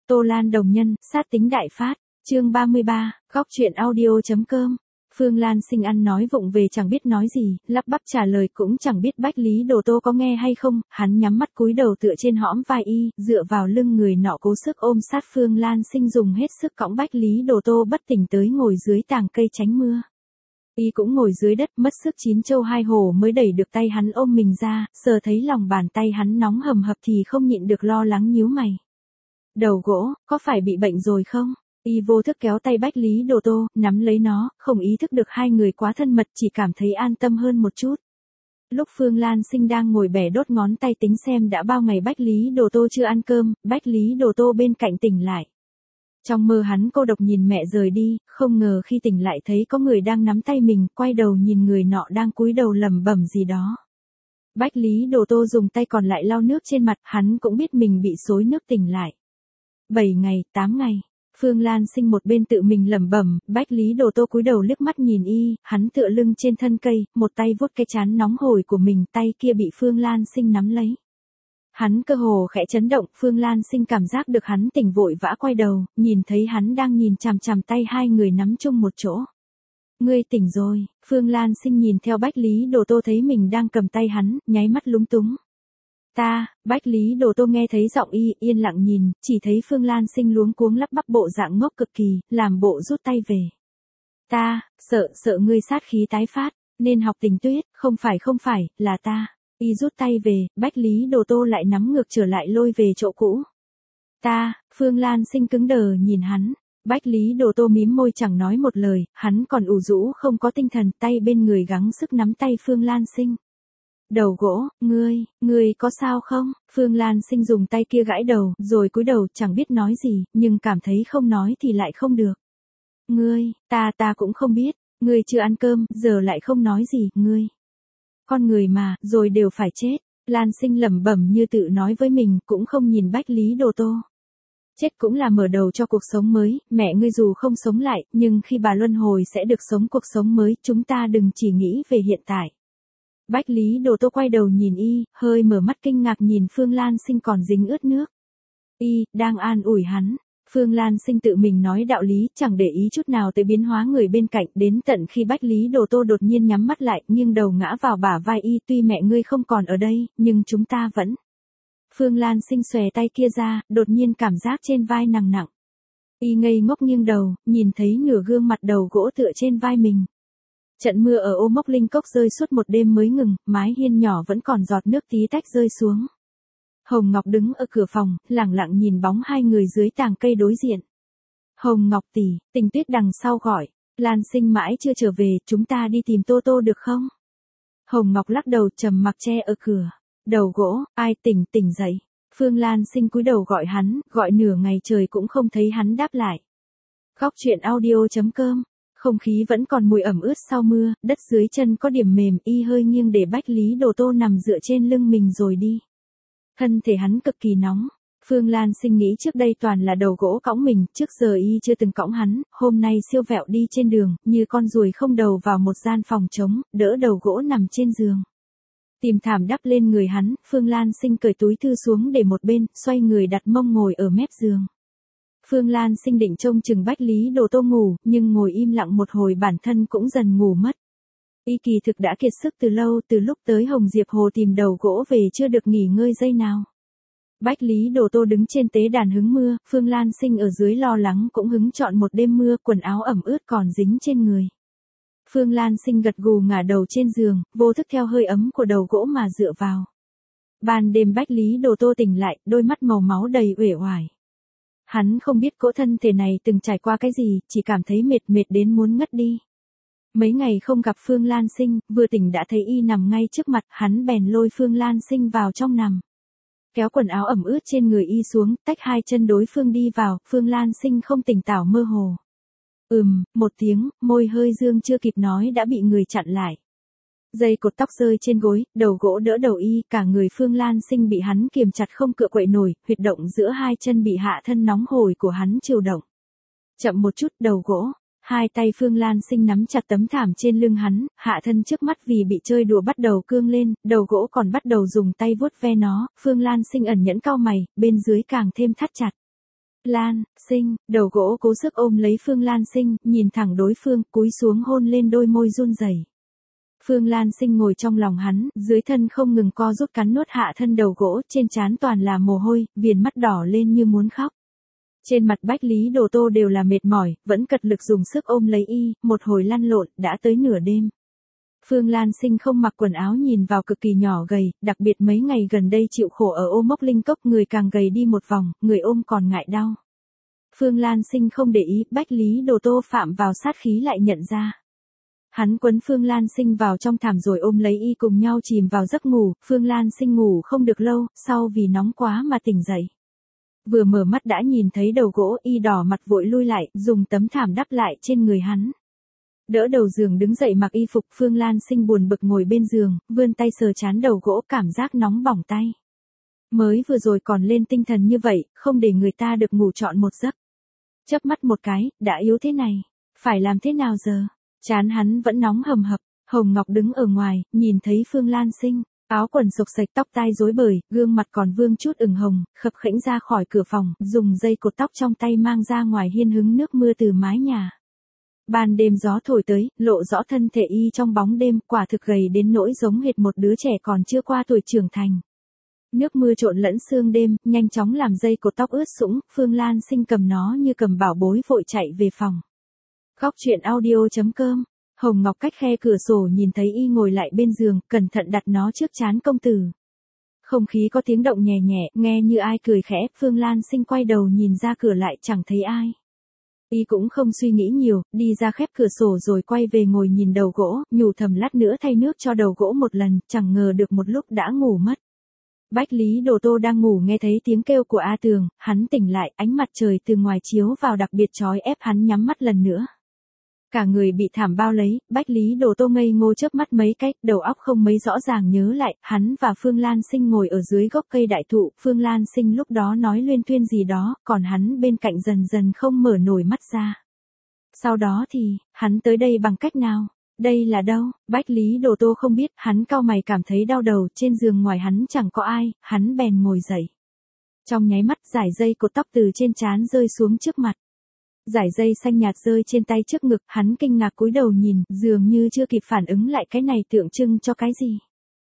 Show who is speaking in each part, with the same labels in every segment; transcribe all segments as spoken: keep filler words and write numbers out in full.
Speaker 1: Tô Lan đồng nhân, sát tính đại phát. Chương ba mươi ba, góc truyện audio.com. Phương Lan Sinh ăn nói vụng về chẳng biết nói gì, lắp bắp trả lời cũng chẳng biết Bách Lý Đồ Tô có nghe hay không, hắn nhắm mắt cúi đầu tựa trên hõm vai y, dựa vào lưng người nọ cố sức ôm sát Phương Lan Sinh dùng hết sức cõng Bách Lý Đồ Tô bất tỉnh tới ngồi dưới tàng cây tránh mưa. Y cũng ngồi dưới đất mất sức chín châu hai hổ mới đẩy được tay hắn ôm mình ra, sờ thấy lòng bàn tay hắn nóng hầm hập thì không nhịn được lo lắng nhíu mày. Đầu gỗ, có phải bị bệnh rồi không? Y vô thức kéo tay Bách Lý Đồ Tô, nắm lấy nó, không ý thức được hai người quá thân mật chỉ cảm thấy an tâm hơn một chút. Lúc Phương Lan Sinh đang ngồi bẻ đốt ngón tay tính xem đã bao ngày Bách Lý Đồ Tô chưa ăn cơm, Bách Lý Đồ Tô bên cạnh tỉnh lại. Trong mơ hắn cô độc nhìn mẹ rời đi, không ngờ khi tỉnh lại thấy có người đang nắm tay mình, quay đầu nhìn người nọ đang cúi đầu lẩm bẩm gì đó. Bách Lý Đồ Tô dùng tay còn lại lau nước trên mặt, hắn cũng biết mình bị xối nước tỉnh lại. Bảy ngày, tám ngày. Phương Lan Sinh một bên tự mình lẩm bẩm, Bách Lý Đồ Tô cúi đầu liếc mắt nhìn y, hắn tựa lưng trên thân cây, một tay vuốt cái trán nóng hổi của mình, tay kia bị Phương Lan Sinh nắm lấy. Hắn cơ hồ khẽ chấn động, Phương Lan Sinh cảm giác được hắn tỉnh vội vã quay đầu, nhìn thấy hắn đang nhìn chằm chằm tay hai người nắm chung một chỗ. Ngươi tỉnh rồi, Phương Lan Sinh nhìn theo Bách Lý Đồ Tô thấy mình đang cầm tay hắn, nháy mắt lúng túng. Ta, Bách Lý Đồ Tô nghe thấy giọng y, yên lặng nhìn, chỉ thấy Phương Lan Sinh luống cuống lắp bắp bộ dạng ngốc cực kỳ, làm bộ rút tay về. Ta, sợ, sợ ngươi sát khí tái phát, nên học Tình Tuyết, không phải không phải, là ta. Y rút tay về, Bách Lý Đồ Tô lại nắm ngược trở lại lôi về chỗ cũ. Ta, Phương Lan Sinh cứng đờ nhìn hắn. Bách Lý Đồ Tô mím môi chẳng nói một lời, hắn còn ủ rũ không có tinh thần, tay bên người gắng sức nắm tay Phương Lan Sinh. Đầu gỗ, ngươi, ngươi có sao không? Phương Lan Sinh dùng tay kia gãi đầu, rồi cúi đầu chẳng biết nói gì, nhưng cảm thấy không nói thì lại không được. Ngươi, ta ta cũng không biết, ngươi chưa ăn cơm, giờ lại không nói gì, ngươi. Con người mà, rồi đều phải chết. Lan Sinh lẩm bẩm như tự nói với mình, cũng không nhìn Bách Lý Đồ Tô. Chết cũng là mở đầu cho cuộc sống mới, mẹ ngươi dù không sống lại, nhưng khi bà luân hồi sẽ được sống cuộc sống mới, chúng ta đừng chỉ nghĩ về hiện tại. Bách Lý Đồ Tô quay đầu nhìn y, hơi mở mắt kinh ngạc nhìn Phương Lan Sinh còn dính ướt nước. Y, đang an ủi hắn. Phương Lan Sinh tự mình nói đạo lý, chẳng để ý chút nào tới biến hóa người bên cạnh, đến tận khi Bách Lý Đồ Tô đột nhiên nhắm mắt lại, nghiêng đầu ngã vào bả vai y, tuy mẹ ngươi không còn ở đây, nhưng chúng ta vẫn. Phương Lan Sinh xòe tay kia ra, đột nhiên cảm giác trên vai nặng nặng. Y ngây ngốc nghiêng đầu, nhìn thấy nửa gương mặt đầu gỗ tựa trên vai mình. Trận mưa ở Ô Mốc Linh Cốc rơi suốt một đêm mới ngừng, mái hiên nhỏ vẫn còn giọt nước tí tách rơi xuống. Hồng Ngọc đứng ở cửa phòng, lẳng lặng nhìn bóng hai người dưới tàng cây đối diện. Hồng Ngọc tỷ, Tình Tuyết đằng sau gọi, Lan Sinh mãi chưa trở về, chúng ta đi tìm Tô Tô được không? Hồng Ngọc lắc đầu trầm mặc che ở cửa. Đầu gỗ, ai tỉnh tỉnh dậy. Phương Lan Sinh cúi đầu gọi hắn, gọi nửa ngày trời cũng không thấy hắn đáp lại. Góc truyện audio.com. Không khí vẫn còn mùi ẩm ướt sau mưa, đất dưới chân có điểm mềm, y hơi nghiêng để Bách Lý Đồ Tô nằm dựa trên lưng mình rồi đi. Thân thể hắn cực kỳ nóng. Phương Lan Sinh nghĩ trước đây toàn là đầu gỗ cõng mình, trước giờ y chưa từng cõng hắn, hôm nay siêu vẹo đi trên đường, như con ruồi không đầu vào một gian phòng trống, đỡ đầu gỗ nằm trên giường. Tìm thảm đắp lên người hắn, Phương Lan Sinh cởi túi thư xuống để một bên, xoay người đặt mông ngồi ở mép giường. Phương Lan Sinh định trông chừng Bách Lý Đồ Tô ngủ, nhưng ngồi im lặng một hồi bản thân cũng dần ngủ mất. Y kỳ thực đã kiệt sức từ lâu, từ lúc tới Hồng Diệp Hồ tìm đầu gỗ về chưa được nghỉ ngơi giây nào. Bách Lý Đồ Tô đứng trên tế đàn hứng mưa, Phương Lan Sinh ở dưới lo lắng cũng hứng trọn một đêm mưa, quần áo ẩm ướt còn dính trên người. Phương Lan Sinh gật gù ngả đầu trên giường, vô thức theo hơi ấm của đầu gỗ mà dựa vào. Ban đêm Bách Lý Đồ Tô tỉnh lại, đôi mắt màu máu đầy uể oải. Hắn không biết cỗ thân thể này từng trải qua cái gì, chỉ cảm thấy mệt mệt đến muốn ngất đi. Mấy ngày không gặp Phương Lan Sinh, vừa tỉnh đã thấy y nằm ngay trước mặt, hắn bèn lôi Phương Lan Sinh vào trong nằm. Kéo quần áo ẩm ướt trên người y xuống, tách hai chân đối phương đi vào, Phương Lan Sinh không tỉnh táo mơ hồ. Ừm, một tiếng, môi hơi dương chưa kịp nói đã bị người chặn lại. Dây cột tóc rơi trên gối, đầu gỗ đỡ đầu y, cả người Phương Lan Sinh bị hắn kiềm chặt không cựa quậy nổi, huyệt động giữa hai chân bị hạ thân nóng hổi của hắn chiều động. Chậm một chút, đầu gỗ, hai tay Phương Lan Sinh nắm chặt tấm thảm trên lưng hắn, hạ thân trước mắt vì bị chơi đùa bắt đầu cương lên, đầu gỗ còn bắt đầu dùng tay vuốt ve nó, Phương Lan Sinh ẩn nhẫn cau mày, bên dưới càng thêm thắt chặt. Lan Sinh, đầu gỗ cố sức ôm lấy Phương Lan Sinh, nhìn thẳng đối phương, cúi xuống hôn lên đôi môi run rẩy. Phương Lan Sinh ngồi trong lòng hắn, dưới thân không ngừng co rút cắn nuốt hạ thân đầu gỗ, trên trán toàn là mồ hôi, viền mắt đỏ lên như muốn khóc. Trên mặt Bách Lý Đồ Tô đều là mệt mỏi, vẫn cật lực dùng sức ôm lấy y, một hồi lăn lộn, đã tới nửa đêm. Phương Lan Sinh không mặc quần áo nhìn vào cực kỳ nhỏ gầy, đặc biệt mấy ngày gần đây chịu khổ ở Ô Mốc Linh Cốc, người càng gầy đi một vòng, người ôm còn ngại đau. Phương Lan Sinh không để ý, Bách Lý Đồ Tô phạm vào sát khí lại nhận ra. Hắn quấn Phương Lan Sinh vào trong thảm rồi ôm lấy y cùng nhau chìm vào giấc ngủ, Phương Lan Sinh ngủ không được lâu, sau vì nóng quá mà tỉnh dậy. Vừa mở mắt đã nhìn thấy đầu gỗ, y đỏ mặt vội lui lại, dùng tấm thảm đắp lại trên người hắn. Đỡ đầu giường đứng dậy mặc y phục, Phương Lan Sinh buồn bực ngồi bên giường, vươn tay sờ chán đầu gỗ, cảm giác nóng bỏng tay. Mới vừa rồi còn lên tinh thần như vậy, không để người ta được ngủ trọn một giấc. Chớp mắt một cái, đã yếu thế này, phải làm thế nào giờ? Chán hắn vẫn nóng hầm hập. Hồng Ngọc đứng ở ngoài, nhìn thấy Phương Lan Sinh, áo quần xộc xệch, tóc tai rối bời, gương mặt còn vương chút ửng hồng, khập khễnh ra khỏi cửa phòng, dùng dây cột tóc trong tay mang ra ngoài hiên hứng nước mưa từ mái nhà. Ban đêm gió thổi tới, lộ rõ thân thể y trong bóng đêm, quả thực gầy đến nỗi giống hệt một đứa trẻ còn chưa qua tuổi trưởng thành. Nước mưa trộn lẫn sương đêm, nhanh chóng làm dây cột tóc ướt sũng, Phương Lan Sinh cầm nó như cầm bảo bối vội chạy về phòng. Góc truyện audio chấm com. Hồng Ngọc cách khe cửa sổ nhìn thấy y ngồi lại bên giường, cẩn thận đặt nó trước trán công tử. Không khí có tiếng động nhẹ nhẹ, nghe như ai cười khẽ, Phương Lan Sinh quay đầu nhìn ra cửa lại chẳng thấy ai. Y cũng không suy nghĩ nhiều, đi ra khép cửa sổ rồi quay về ngồi nhìn đầu gỗ, nhủ thầm lát nữa thay nước cho đầu gỗ một lần, chẳng ngờ được một lúc đã ngủ mất. Bách Lý Đồ Tô đang ngủ nghe thấy tiếng kêu của A Tường, hắn tỉnh lại, ánh mặt trời từ ngoài chiếu vào đặc biệt chói ép hắn nhắm mắt lần nữa. Cả người bị thảm bao lấy, Bách Lý Đồ Tô ngây ngô chớp mắt mấy cách, đầu óc không mấy rõ ràng nhớ lại, hắn và Phương Lan Sinh ngồi ở dưới gốc cây đại thụ, Phương Lan Sinh lúc đó nói luyên thuyên gì đó, còn hắn bên cạnh dần dần không mở nổi mắt ra. Sau đó thì, hắn tới đây bằng cách nào? Đây là đâu? Bách Lý Đồ Tô không biết, hắn cau mày cảm thấy đau đầu, trên giường ngoài hắn chẳng có ai, hắn bèn ngồi dậy. Trong nháy mắt giải dây cột tóc từ trên trán rơi xuống trước mặt. Giải dây xanh nhạt rơi trên tay trước ngực, hắn kinh ngạc cúi đầu nhìn, dường như chưa kịp phản ứng lại cái này tượng trưng cho cái gì.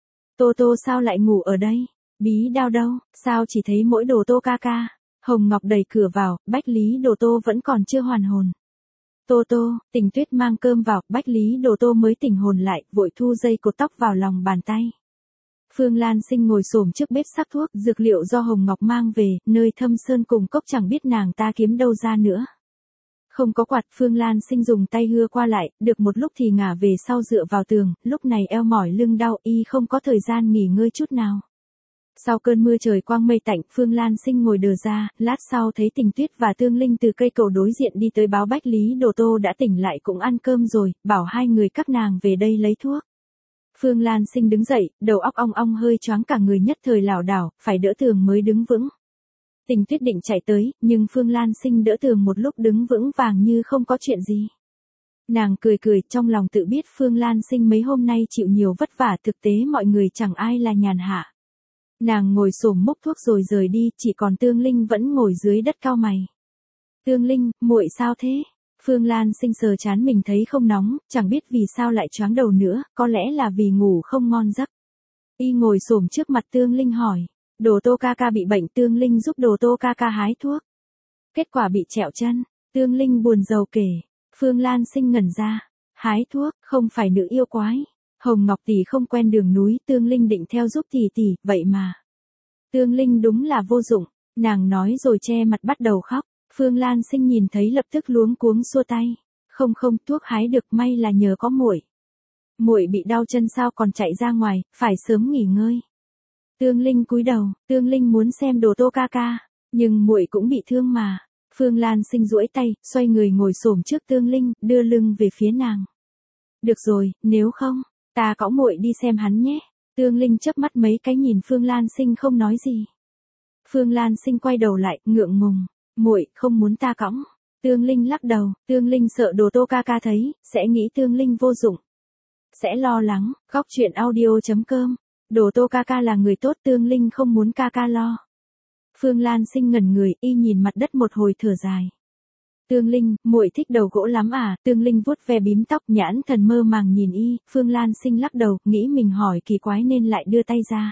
Speaker 1: Tô Tô sao lại ngủ ở đây? Bí đao đâu, sao chỉ thấy mỗi Đồ Tô ca ca? Hồng Ngọc đẩy cửa vào, Bách Lý Đồ Tô vẫn còn chưa hoàn hồn. Tô Tô, Tình Tuyết mang cơm vào, Bách Lý Đồ Tô mới tỉnh hồn lại, vội thu dây cột tóc vào lòng bàn tay. Phương Lan Sinh ngồi xổm trước bếp sắc thuốc, dược liệu do Hồng Ngọc mang về, nơi Thâm Sơn cùng cốc chẳng biết nàng ta kiếm đâu ra nữa. Không có quạt, Phương Lan Sinh dùng tay hưa qua lại, được một lúc thì ngả về sau dựa vào tường, lúc này eo mỏi lưng đau, y không có thời gian nghỉ ngơi chút nào. Sau cơn mưa trời quang mây tạnh, Phương Lan Sinh ngồi đờ ra, lát sau thấy Tình Tuyết và Tương Linh từ cây cầu đối diện đi tới báo Bách Lý Đồ Tô đã tỉnh lại cũng ăn cơm rồi, bảo hai người các nàng về đây lấy thuốc. Phương Lan Sinh đứng dậy, đầu óc ong ong hơi choáng cả người nhất thời lảo đảo, phải đỡ tường mới đứng vững. Tình Tuyết định chạy tới, nhưng Phương Lan Sinh đỡ tường một lúc đứng vững vàng như không có chuyện gì. Nàng cười cười, trong lòng tự biết Phương Lan Sinh mấy hôm nay chịu nhiều vất vả, thực tế mọi người chẳng ai là nhàn hạ. Nàng ngồi xổm múc thuốc rồi rời đi, chỉ còn Tương Linh vẫn ngồi dưới đất cau mày. Tương Linh, muội sao thế? Phương Lan Sinh sờ chán mình thấy không nóng, chẳng biết vì sao lại choáng đầu nữa, có lẽ là vì ngủ không ngon giấc. Y ngồi xổm trước mặt Tương Linh hỏi. Đồ Tô ca ca bị bệnh, Tương Linh giúp Đồ Tô ca ca hái thuốc. Kết quả bị trẹo chân, Tương Linh buồn rầu kể. Phương Lan Sinh ngẩn ra. Hái thuốc, không phải nữ yêu quái. Hồng Ngọc tỷ không quen đường núi, Tương Linh định theo giúp tỷ tỷ, vậy mà. Tương Linh đúng là vô dụng, nàng nói rồi che mặt bắt đầu khóc. Phương Lan Sinh nhìn thấy lập tức luống cuống xua tay. Không không, thuốc hái được, may là nhờ có muội. Muội bị đau chân sao còn chạy ra ngoài, phải sớm nghỉ ngơi. Tương Linh cúi đầu, Tương Linh muốn xem Đồ Tô ca ca, nhưng muội cũng bị thương mà. Phương Lan Sinh duỗi tay, xoay người ngồi xổm trước Tương Linh, đưa lưng về phía nàng. Được rồi, nếu không, ta cõng muội đi xem hắn nhé. Tương Linh chớp mắt mấy cái nhìn Phương Lan Sinh không nói gì. Phương Lan Sinh quay đầu lại, ngượng ngùng, muội không muốn ta cõng. Tương Linh lắc đầu, Tương Linh sợ Đồ Tô ca ca thấy, sẽ nghĩ Tương Linh vô dụng. Sẽ lo lắng, góc truyện audio chấm com. Đồ Tô ca ca là người tốt, Tương Linh không muốn ca ca lo. Phương Lan Sinh ngẩn người, y nhìn mặt đất một hồi thở dài. Tương Linh, muội thích đầu gỗ lắm à? Tương Linh vuốt ve bím tóc, nhãn thần mơ màng nhìn y. Phương Lan Sinh lắc đầu, nghĩ mình hỏi kỳ quái nên lại đưa tay ra.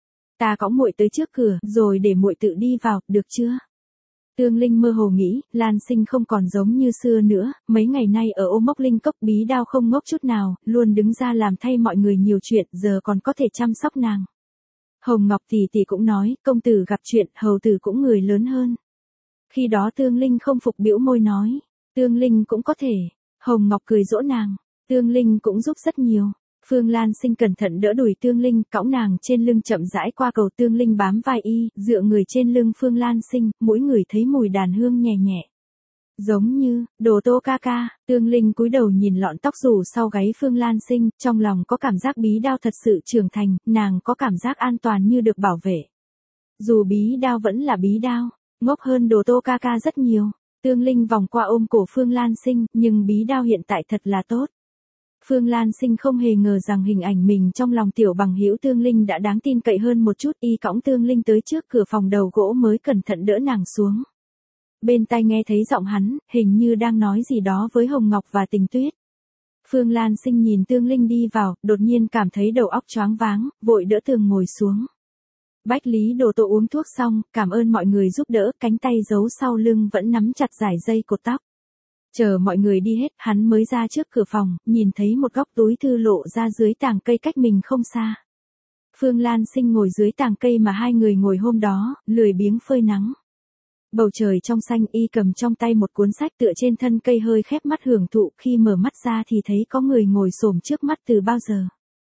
Speaker 1: Ta cõng muội tới trước cửa, rồi để muội tự đi vào, được chưa? Tương Linh mơ hồ nghĩ, Lan Sinh không còn giống như xưa nữa, mấy ngày nay ở Ô Mốc Linh Cốc bí đao không ngốc chút nào, luôn đứng ra làm thay mọi người nhiều chuyện, giờ còn có thể chăm sóc nàng. Hồng Ngọc tỷ tỷ cũng nói, công tử gặp chuyện, hầu tử cũng người lớn hơn. Khi đó Tương Linh không phục bĩu môi nói, Tương Linh cũng có thể. Hồng Ngọc cười dỗ nàng, Tương Linh cũng giúp rất nhiều. Phương Lan Sinh cẩn thận đỡ đùi Tương Linh, cõng nàng trên lưng chậm rãi qua cầu. Tương Linh bám vai y, dựa người trên lưng Phương Lan Sinh, mỗi người thấy mùi đàn hương nhẹ nhẹ. Giống như, Đồ Tô ca ca. Tương Linh cúi đầu nhìn lọn tóc rủ sau gáy Phương Lan Sinh, trong lòng có cảm giác bí đao thật sự trưởng thành, nàng có cảm giác an toàn như được bảo vệ. Dù bí đao vẫn là bí đao, ngốc hơn Đồ Tô ca ca rất nhiều. Tương Linh vòng qua ôm cổ Phương Lan Sinh, nhưng bí đao hiện tại thật là tốt. Phương Lan Sinh không hề ngờ rằng hình ảnh mình trong lòng tiểu bằng hữu Tương Linh đã đáng tin cậy hơn một chút. Y cõng Tương Linh tới trước cửa phòng đầu gỗ mới cẩn thận đỡ nàng xuống. Bên tai nghe thấy giọng hắn, hình như đang nói gì đó với Hồng Ngọc và Tình Tuyết. Phương Lan Sinh nhìn Tương Linh đi vào, đột nhiên cảm thấy đầu óc choáng váng, vội đỡ tường ngồi xuống. Bách Lý Đồ Tô uống thuốc xong, cảm ơn mọi người giúp đỡ, cánh tay giấu sau lưng vẫn nắm chặt dải dây cột tóc. Chờ mọi người đi hết, hắn mới ra trước cửa phòng, nhìn thấy một góc túi thư lộ ra dưới tàng cây cách mình không xa. Phương Lan Sinh ngồi dưới tàng cây mà hai người ngồi hôm đó, lười biếng phơi nắng. Bầu trời trong xanh, y cầm trong tay một cuốn sách tựa trên thân cây hơi khép mắt hưởng thụ, khi mở mắt ra thì thấy có người ngồi xổm trước mắt từ bao giờ.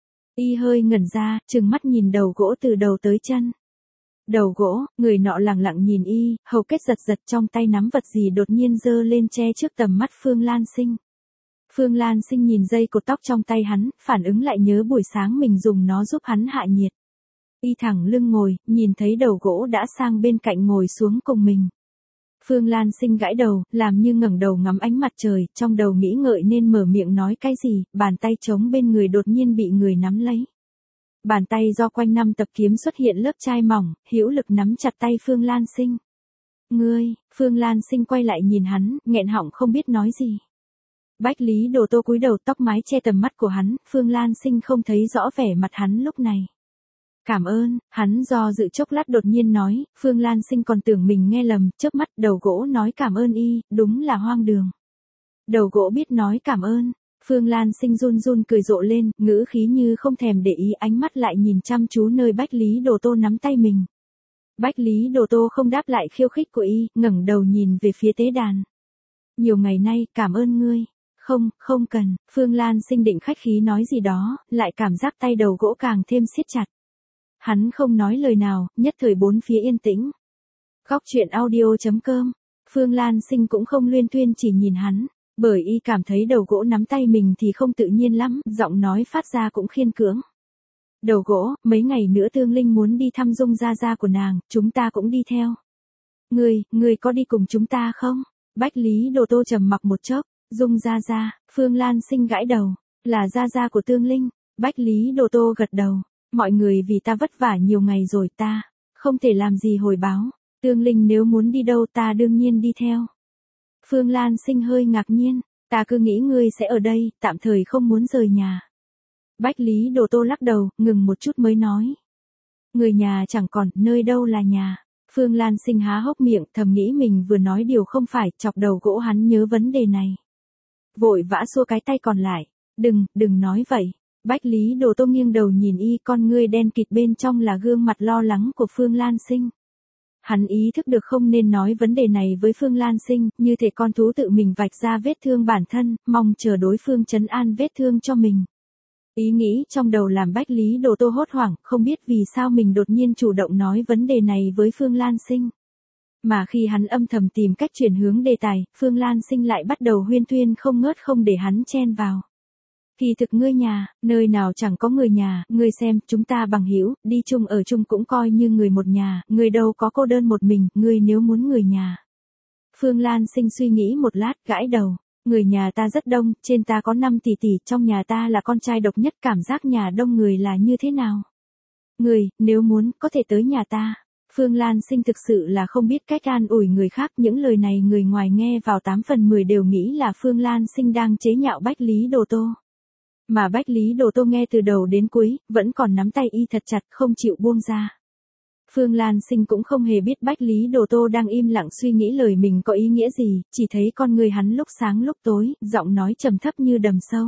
Speaker 1: Y hơi ngẩn ra, trừng mắt nhìn đầu gỗ từ đầu tới chân. Đầu gỗ, người nọ lẳng lặng nhìn y, hầu kết giật giật trong tay nắm vật gì đột nhiên giơ lên che trước tầm mắt Phương Lan Sinh. Phương Lan Sinh nhìn dây cột tóc trong tay hắn, phản ứng lại nhớ buổi sáng mình dùng nó giúp hắn hạ nhiệt. Y thẳng lưng ngồi, nhìn thấy đầu gỗ đã sang bên cạnh ngồi xuống cùng mình. Phương Lan Sinh gãi đầu, làm như ngẩng đầu ngắm ánh mặt trời, trong đầu nghĩ ngợi nên mở miệng nói cái gì, bàn tay trống bên người đột nhiên bị người nắm lấy. Bàn tay do quanh năm tập kiếm xuất hiện lớp chai mỏng, hữu lực nắm chặt tay Phương Lan Sinh. Ngươi, Phương Lan Sinh quay lại nhìn hắn, nghẹn họng không biết nói gì. Bách Lý Đồ Tô cúi đầu, tóc mái che tầm mắt của hắn, Phương Lan Sinh không thấy rõ vẻ mặt hắn lúc này. Cảm ơn, hắn do dự chốc lát đột nhiên nói, Phương Lan Sinh còn tưởng mình nghe lầm, chớp mắt đầu gỗ nói cảm ơn y, đúng là hoang đường. Đầu gỗ biết nói cảm ơn. Phương Lan Sinh run run cười rộ lên, ngữ khí như không thèm để ý, ánh mắt lại nhìn chăm chú nơi Bách Lý Đồ Tô nắm tay mình. Bách Lý Đồ Tô không đáp lại khiêu khích của y, ngẩng đầu nhìn về phía tế đàn. Nhiều ngày nay, cảm ơn ngươi. Không, không cần. Phương Lan Sinh định khách khí nói gì đó, lại cảm giác tay đầu gỗ càng thêm siết chặt. Hắn không nói lời nào, nhất thời bốn phía yên tĩnh. Góc truyện audio chấm com. Phương Lan Sinh cũng không luyên thuyên chỉ nhìn hắn. Bởi y cảm thấy đầu gỗ nắm tay mình thì không tự nhiên lắm, giọng nói phát ra cũng khiên cưỡng. Đầu gỗ, mấy ngày nữa Tương Linh muốn đi thăm Dung gia gia của nàng, chúng ta cũng đi theo. Ngươi, ngươi có đi cùng chúng ta không? Bách Lý Đồ Tô trầm mặc một chốc, Dung gia gia, Phương Lan Sinh gãi đầu, là gia gia của Tương Linh. Bách Lý Đồ Tô gật đầu, mọi người vì ta vất vả nhiều ngày rồi, ta không thể làm gì hồi báo. Tương Linh nếu muốn đi đâu ta đương nhiên đi theo. Phương Lan Sinh hơi ngạc nhiên, ta cứ nghĩ ngươi sẽ ở đây, tạm thời không muốn rời nhà. Bách Lý Đồ Tô lắc đầu, ngừng một chút mới nói. Người nhà chẳng còn, nơi đâu là nhà. Phương Lan Sinh há hốc miệng, thầm nghĩ mình vừa nói điều không phải, chọc đầu gỗ hắn nhớ vấn đề này. Vội vã xua cái tay còn lại, đừng, đừng nói vậy. Bách Lý Đồ Tô nghiêng đầu nhìn y, con ngươi đen kịt bên trong là gương mặt lo lắng của Phương Lan Sinh. Hắn ý thức được không nên nói vấn đề này với Phương Lan Sinh, như thể con thú tự mình vạch ra vết thương bản thân, mong chờ đối phương trấn an vết thương cho mình. Ý nghĩ trong đầu làm Bách Lý Đồ Tô hốt hoảng, không biết vì sao mình đột nhiên chủ động nói vấn đề này với Phương Lan Sinh. Mà khi hắn âm thầm tìm cách chuyển hướng đề tài, Phương Lan Sinh lại bắt đầu huyên thuyên không ngớt không để hắn chen vào. Kỳ thực ngươi nhà, nơi nào chẳng có người nhà, ngươi xem, chúng ta bằng hữu, đi chung ở chung cũng coi như người một nhà, ngươi đâu có cô đơn một mình, ngươi nếu muốn người nhà. Phương Lan Sinh suy nghĩ một lát, gãi đầu, người nhà ta rất đông, trên ta có năm tỷ tỷ, trong nhà ta là con trai độc nhất, cảm giác nhà đông người là như thế nào? Ngươi, nếu muốn, có thể tới nhà ta. Phương Lan Sinh thực sự là không biết cách an ủi người khác, những lời này người ngoài nghe vào tám phần mười đều nghĩ là Phương Lan Sinh đang chế nhạo Bách Lý Đồ Tô. Mà Bách Lý Đồ Tô nghe từ đầu đến cuối, vẫn còn nắm tay y thật chặt không chịu buông ra. Phương Lan Sinh cũng không hề biết Bách Lý Đồ Tô đang im lặng suy nghĩ lời mình có ý nghĩa gì, chỉ thấy con người hắn lúc sáng lúc tối, giọng nói trầm thấp như đầm sâu.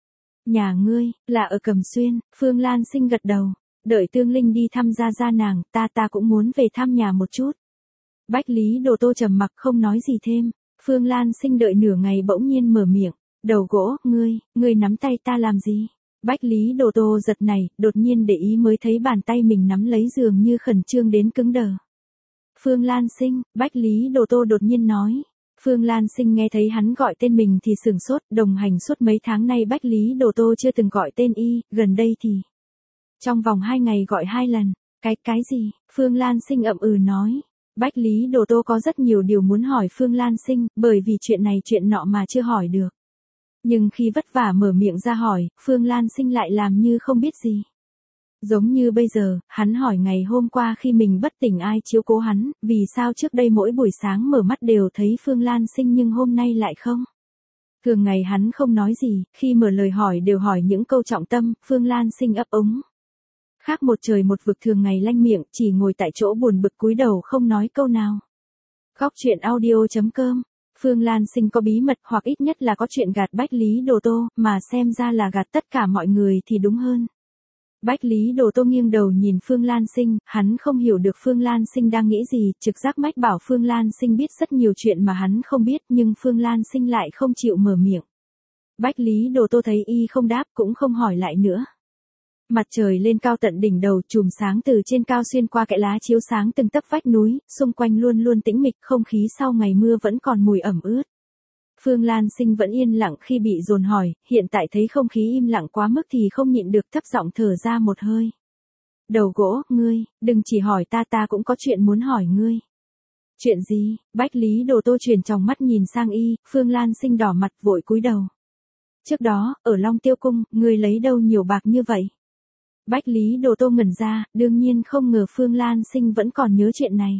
Speaker 1: Nhà ngươi, là ở Cẩm Xuyên, Phương Lan Sinh gật đầu. Đợi Tương Linh đi thăm gia gia nàng, ta ta cũng muốn về thăm nhà một chút. Bách Lý Đồ Tô trầm mặc không nói gì thêm. Phương Lan Sinh đợi nửa ngày bỗng nhiên mở miệng. Đầu gỗ, ngươi, ngươi nắm tay ta làm gì? Bách Lý Đồ Tô giật này, đột nhiên để ý mới thấy bàn tay mình nắm lấy dường như khẩn trương đến cứng đờ. Phương Lan Sinh, Bách Lý Đồ Tô đột nhiên nói. Phương Lan Sinh nghe thấy hắn gọi tên mình thì sửng sốt, đồng hành suốt mấy tháng nay Bách Lý Đồ Tô chưa từng gọi tên y, gần đây thì. Trong vòng hai ngày gọi hai lần, cái cái gì? Phương Lan Sinh ậm ừ nói. Bách Lý Đồ Tô có rất nhiều điều muốn hỏi Phương Lan Sinh, bởi vì chuyện này chuyện nọ mà chưa hỏi được. Nhưng khi vất vả mở miệng ra hỏi, Phương Lan Sinh lại làm như không biết gì. Giống như bây giờ, hắn hỏi ngày hôm qua khi mình bất tỉnh ai chiếu cố hắn, vì sao trước đây mỗi buổi sáng mở mắt đều thấy Phương Lan Sinh nhưng hôm nay lại không? Thường ngày hắn không nói gì, khi mở lời hỏi đều hỏi những câu trọng tâm, Phương Lan Sinh ấp úng. Khác một trời một vực thường ngày lanh miệng, chỉ ngồi tại chỗ buồn bực cúi đầu không nói câu nào. Góc truyện audio chấm com. Phương Lan Sinh có bí mật hoặc ít nhất là có chuyện gạt Bách Lý Đồ Tô, mà xem ra là gạt tất cả mọi người thì đúng hơn. Bách Lý Đồ Tô nghiêng đầu nhìn Phương Lan Sinh, hắn không hiểu được Phương Lan Sinh đang nghĩ gì, trực giác mách bảo Phương Lan Sinh biết rất nhiều chuyện mà hắn không biết nhưng Phương Lan Sinh lại không chịu mở miệng. Bách Lý Đồ Tô thấy y không đáp cũng không hỏi lại nữa. Mặt trời lên cao tận đỉnh đầu, chùm sáng từ trên cao xuyên qua kẽ lá chiếu sáng từng tấc vách núi, xung quanh luôn luôn tĩnh mịch, không khí sau ngày mưa vẫn còn mùi ẩm ướt. Phương Lan Sinh vẫn yên lặng khi bị dồn hỏi, hiện tại thấy không khí im lặng quá mức thì không nhịn được thấp giọng thở ra một hơi. Đầu gỗ, ngươi, đừng chỉ hỏi ta ta cũng có chuyện muốn hỏi ngươi. Chuyện gì? Bách Lý Đồ Tô chuyển tròng mắt nhìn sang y, Phương Lan Sinh đỏ mặt vội cúi đầu. Trước đó, ở Long Tiêu Cung, ngươi lấy đâu nhiều bạc như vậy? Bách Lý Đồ Tô ngẩn ra, đương nhiên không ngờ Phương Lan Sinh vẫn còn nhớ chuyện này.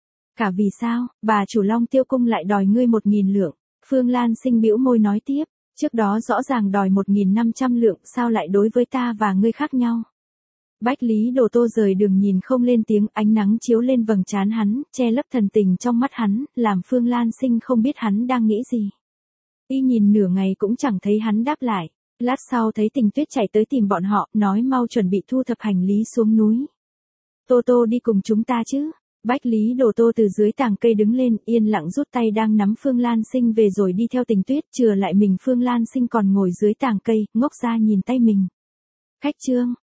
Speaker 1: Cả vì sao, bà chủ Long Tiêu Cung lại đòi ngươi một nghìn lượng. Phương Lan Sinh bĩu môi nói tiếp, trước đó rõ ràng đòi một nghìn năm trăm lượng, sao lại đối với ta và ngươi khác nhau. Bách Lý Đồ Tô rời đường nhìn không lên tiếng, ánh nắng chiếu lên vầng trán hắn, che lấp thần tình trong mắt hắn, làm Phương Lan Sinh không biết hắn đang nghĩ gì. Y nhìn nửa ngày cũng chẳng thấy hắn đáp lại. Lát sau thấy Tình Tuyết chạy tới tìm bọn họ, nói mau chuẩn bị thu thập hành lý xuống núi. Tô Tô đi cùng chúng ta chứ? Bách Lý Đồ Tô từ dưới tàng cây đứng lên, yên lặng rút tay đang nắm Phương Lan Sinh về rồi đi theo Tình Tuyết, chừa lại mình Phương Lan Sinh còn ngồi dưới tàng cây, ngốc ra nhìn tay mình. Khách trương,